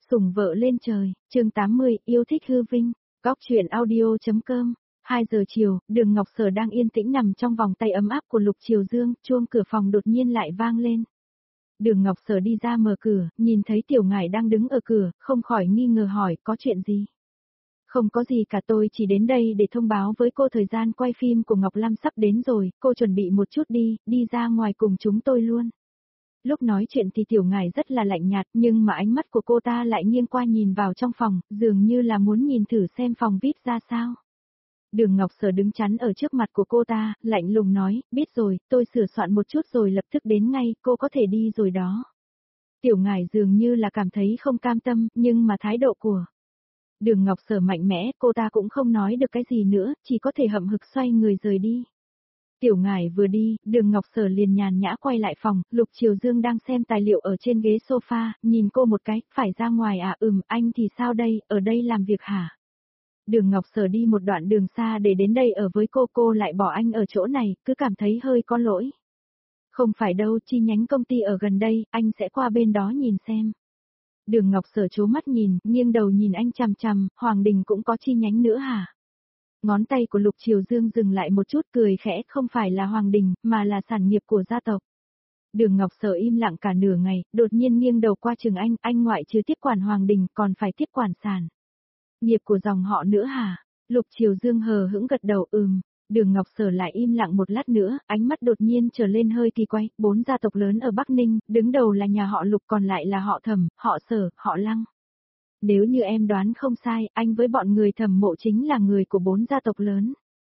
Sủng vợ lên trời, chương 80, yêu thích hư vinh, góc truyện audio.com. 2 giờ chiều, Đường Ngọc Sở đang yên tĩnh nằm trong vòng tay ấm áp của Lục Triều Dương, chuông cửa phòng đột nhiên lại vang lên. Đường Ngọc Sở đi ra mở cửa, nhìn thấy Tiểu Ngải đang đứng ở cửa, không khỏi nghi ngờ hỏi có chuyện gì. Không có gì cả, tôi chỉ đến đây để thông báo với cô thời gian quay phim của Ngọc Lam sắp đến rồi, cô chuẩn bị một chút đi ra ngoài cùng chúng tôi luôn. Lúc nói chuyện thì Tiểu Ngải rất là lạnh nhạt, nhưng mà ánh mắt của cô ta lại nghiêng qua nhìn vào trong phòng, dường như là muốn nhìn thử xem phòng VIP ra sao. Đường Ngọc Sở đứng chắn ở trước mặt của cô ta, lạnh lùng nói, biết rồi, tôi sửa soạn một chút rồi lập tức đến ngay, cô có thể đi rồi đó. Tiểu Ngải dường như là cảm thấy không cam tâm, nhưng mà thái độ của Đường Ngọc Sở mạnh mẽ, cô ta cũng không nói được cái gì nữa, chỉ có thể hậm hực xoay người rời đi. Tiểu Ngải vừa đi, Đường Ngọc Sở liền nhàn nhã quay lại phòng, Lục Triều Dương đang xem tài liệu ở trên ghế sofa, nhìn cô một cái, phải ra ngoài à? Anh thì sao đây, ở đây làm việc hả? Đường Ngọc Sở đi một đoạn đường xa để đến đây ở với cô lại bỏ anh ở chỗ này, cứ cảm thấy hơi có lỗi. Không phải đâu, chi nhánh công ty ở gần đây, anh sẽ qua bên đó nhìn xem. Đường Ngọc Sở trố mắt nhìn, nghiêng đầu nhìn anh chằm chằm, Hoàng Đình cũng có chi nhánh nữa hả? Ngón tay của Lục Triều Dương dừng lại một chút, cười khẽ, không phải là Hoàng Đình, mà là sản nghiệp của gia tộc. Đường Ngọc Sở im lặng cả nửa ngày, đột nhiên nghiêng đầu qua chừng anh ngoại trừ tiếp quản Hoàng Đình còn phải tiếp quản sản nghiệp của dòng họ nữa hả? Lục Triều Dương hờ hững gật đầu Đường Ngọc Sở lại im lặng một lát nữa, ánh mắt đột nhiên trở lên hơi kỳ quái, 4 gia tộc lớn ở Bắc Ninh, đứng đầu là nhà họ Lục còn lại là họ Thẩm, họ Sở, họ Lăng. Nếu như em đoán không sai, anh với bọn người Thẩm mộ chính là người của 4 gia tộc lớn.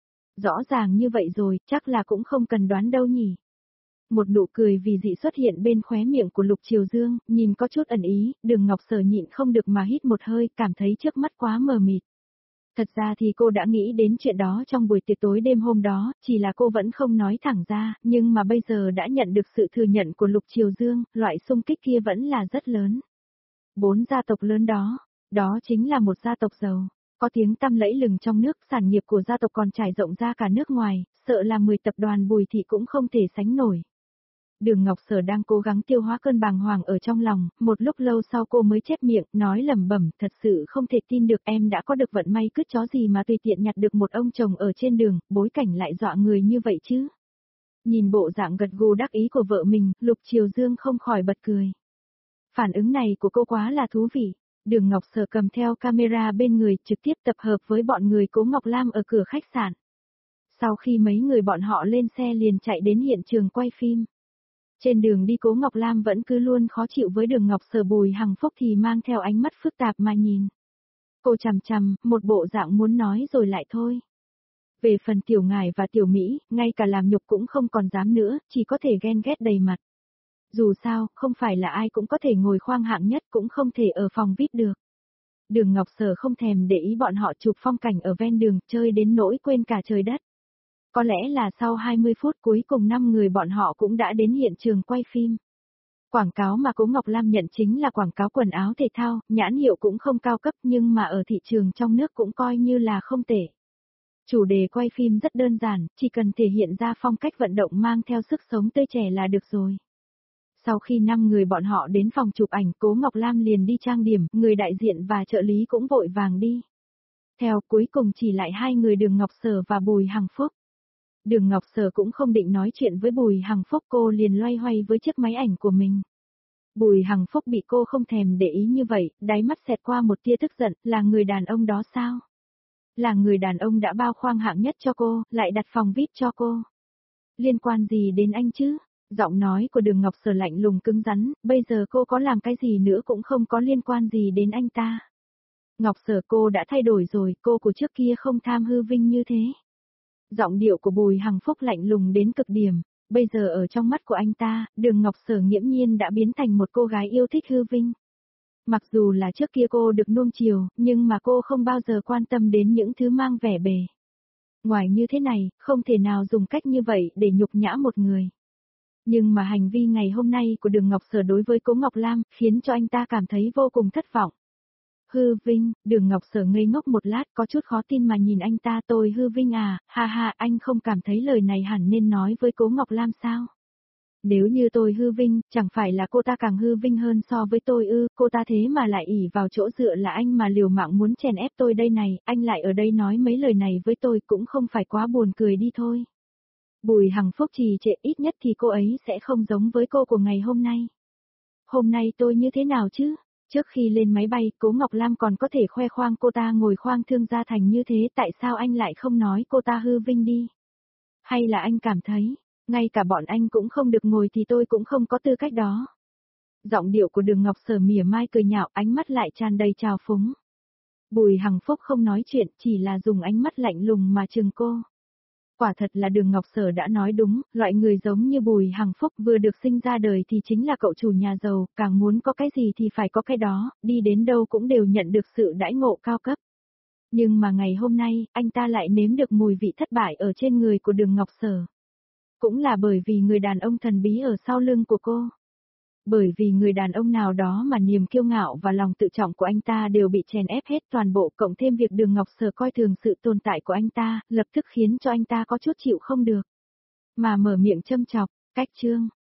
Rõ ràng như vậy rồi, chắc là cũng không cần đoán đâu nhỉ. Một nụ cười vì dị xuất hiện bên khóe miệng của Lục Triều Dương, nhìn có chút ẩn ý, Đường Ngọc Sở nhịn không được mà hít một hơi, cảm thấy trước mắt quá mờ mịt. Thật ra thì cô đã nghĩ đến chuyện đó trong buổi tiệc tối đêm hôm đó, chỉ là cô vẫn không nói thẳng ra, nhưng mà bây giờ đã nhận được sự thừa nhận của Lục Triều Dương, loại xung kích kia vẫn là rất lớn. 4 gia tộc lớn đó chính là một gia tộc giàu, có tiếng tăm lẫy lừng trong nước, sản nghiệp của gia tộc còn trải rộng ra cả nước ngoài, sợ là 10 tập đoàn Bùi Thị cũng không thể sánh nổi. Đường Ngọc Sở đang cố gắng tiêu hóa cơn bàng hoàng ở trong lòng, một lúc lâu sau cô mới chép miệng, nói lẩm bẩm, thật sự không thể tin được em đã có được vận may cứt chó gì mà tùy tiện nhặt được một ông chồng ở trên đường, bối cảnh lại dọa người như vậy chứ. Nhìn bộ dạng gật gù đắc ý của vợ mình, Lục Triều Dương không khỏi bật cười. Phản ứng này của cô quá là thú vị. Đường Ngọc Sở cầm theo camera bên người trực tiếp tập hợp với bọn người Cố Ngọc Lam ở cửa khách sạn. Sau khi mấy người bọn họ lên xe liền chạy đến hiện trường quay phim. Trên đường đi Cố Ngọc Lam vẫn cứ luôn khó chịu với Đường Ngọc Sở, Bùi Hằng Phúc thì mang theo ánh mắt phức tạp mà nhìn. Cô chằm chằm, một bộ dạng muốn nói rồi lại thôi. Về phần Tiểu Ngải và Tiểu Mỹ, ngay cả làm nhục cũng không còn dám nữa, chỉ có thể ghen ghét đầy mặt. Dù sao, không phải là ai cũng có thể ngồi khoang hạng nhất, cũng không thể ở phòng VIP được. Đường Ngọc Sở không thèm để ý bọn họ chụp phong cảnh ở ven đường, chơi đến nỗi quên cả trời đất. Có lẽ là sau 20 phút cuối cùng 5 người bọn họ cũng đã đến hiện trường quay phim. Quảng cáo mà Cố Ngọc Lam nhận chính là quảng cáo quần áo thể thao, nhãn hiệu cũng không cao cấp nhưng mà ở thị trường trong nước cũng coi như là không tệ. Chủ đề quay phim rất đơn giản, chỉ cần thể hiện ra phong cách vận động mang theo sức sống tươi trẻ là được rồi. Sau khi 5 người bọn họ đến phòng chụp ảnh, Cố Ngọc Lam liền đi trang điểm, người đại diện và trợ lý cũng vội vàng đi. Theo cuối cùng chỉ lại 2 người Đường Ngọc Sở và Bùi Hằng Phúc. Đường Ngọc Sở cũng không định nói chuyện với Bùi Hằng Phúc, cô liền loay hoay với chiếc máy ảnh của mình. Bùi Hằng Phúc bị cô không thèm để ý như vậy, đáy mắt xẹt qua một tia tức giận, là người đàn ông đó sao? Là người đàn ông đã bao khoang hạng nhất cho cô, lại đặt phòng VIP cho cô. Liên quan gì đến anh chứ? Giọng nói của Đường Ngọc Sở lạnh lùng cứng rắn, bây giờ cô có làm cái gì nữa cũng không có liên quan gì đến anh ta. Ngọc Sở, cô đã thay đổi rồi, cô của trước kia không tham hư vinh như thế. Giọng điệu của Bùi Hằng Phúc lạnh lùng đến cực điểm, bây giờ ở trong mắt của anh ta, Đường Ngọc Sở nghiễm nhiên đã biến thành một cô gái yêu thích hư vinh. Mặc dù là trước kia cô được nuông chiều, nhưng mà cô không bao giờ quan tâm đến những thứ mang vẻ bề ngoài như thế này, không thể nào dùng cách như vậy để nhục nhã một người. Nhưng mà hành vi ngày hôm nay của Đường Ngọc Sở đối với Cố Ngọc Lam, khiến cho anh ta cảm thấy vô cùng thất vọng. Hư vinh, Đường Ngọc Sở ngây ngốc một lát, có chút khó tin mà nhìn anh ta. Tôi hư vinh à, ha ha, anh không cảm thấy lời này hẳn nên nói với Cố Ngọc Lam sao? Nếu như tôi hư vinh, chẳng phải là cô ta càng hư vinh hơn so với tôi ư, cô ta thế mà lại ỷ vào chỗ dựa là anh mà liều mạng muốn chèn ép tôi đây này, anh lại ở đây nói mấy lời này với tôi cũng không phải quá buồn cười đi thôi. Bùi Hằng Phúc trì trệ, ít nhất thì cô ấy sẽ không giống với cô của ngày hôm nay. Hôm nay tôi như thế nào chứ? Trước khi lên máy bay, Cố Ngọc Lam còn có thể khoe khoang cô ta ngồi khoang thương gia thành như thế, tại sao anh lại không nói cô ta hư vinh đi? Hay là anh cảm thấy, ngay cả bọn anh cũng không được ngồi thì tôi cũng không có tư cách đó? Giọng điệu của Đường Ngọc Sở mỉa mai cười nhạo, ánh mắt lại tràn đầy trào phúng. Bùi Hằng Phúc không nói chuyện, chỉ là dùng ánh mắt lạnh lùng mà trừng cô. Quả thật là Đường Ngọc Sở đã nói đúng, loại người giống như Bùi Hằng Phúc vừa được sinh ra đời thì chính là cậu chủ nhà giàu, càng muốn có cái gì thì phải có cái đó, đi đến đâu cũng đều nhận được sự đãi ngộ cao cấp. Nhưng mà ngày hôm nay, anh ta lại nếm được mùi vị thất bại ở trên người của Đường Ngọc Sở. Cũng là bởi vì người đàn ông thần bí ở sau lưng của cô. Bởi vì người đàn ông nào đó mà niềm kiêu ngạo và lòng tự trọng của anh ta đều bị chèn ép hết toàn bộ, cộng thêm việc Đường Ngọc Sở coi thường sự tồn tại của anh ta, lập tức khiến cho anh ta có chút chịu không được. Mà mở miệng châm chọc, cách chương.